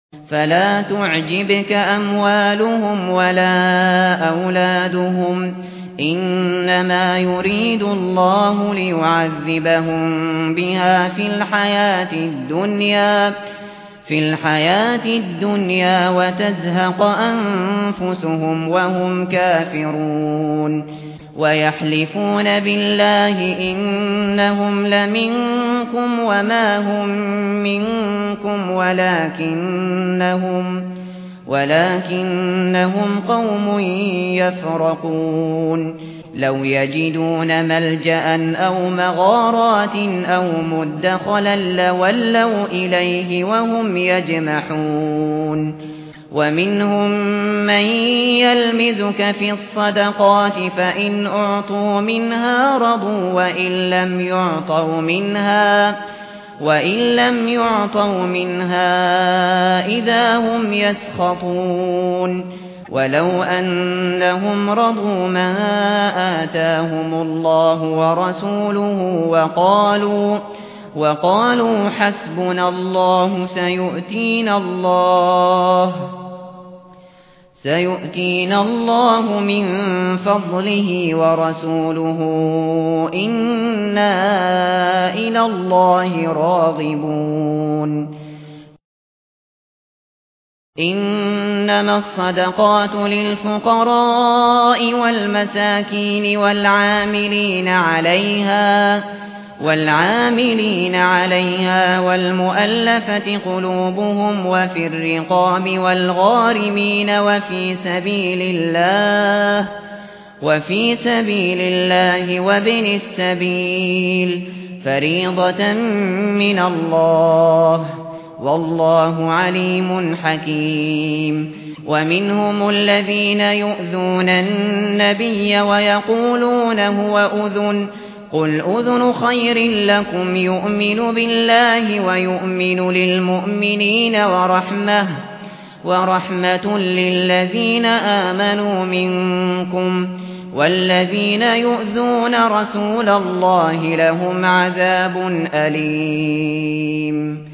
فلا تعجبك أموالهم ولا أولادهم إنما يريد الله ليعذبهم بها في الحياة الدنيا وتزهق أنفسهم وهم كافرون ويحلفون بالله إنهم لمنكم وما هم منكم ولكنهم قوم يفرقون لو يجدون ملجأ أو مغارات أو مدخلا لولوا إليه وهم يجمحون ومنهم من يلمزك في الصدقات فإن أعطوا منها رضوا وإن لم يعطوا منها إذا هم يسخطون ولو أنهم رضوا ما آتاهم الله ورسوله وقالوا حسبنا الله سيؤتينا الله من فضله ورسوله إنا إلى الله راغبون إنما الصدقات للفقراء والمساكين والعاملين عليها والمؤلفة قلوبهم وفي الرقاب والغارمين وفي سبيل الله وابن السبيل فريضة من الله والله عليم حكيم ومنهم الذين يؤذون النبي ويقولون هو أذن قل أذن خير لكم يؤمن بالله ويؤمن للمؤمنين ورحمة للذين آمنوا منكم والذين يؤذون رسول الله لهم عذاب أليم